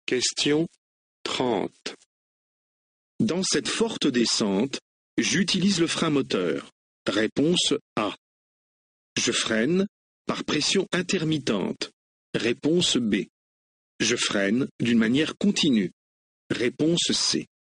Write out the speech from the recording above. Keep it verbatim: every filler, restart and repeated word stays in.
Question trente. Dans cette forte descente, j'utilise le frein moteur. Réponse A. Je freine par pression intermittente. Réponse B. Je freine d'une manière continue. Réponse C.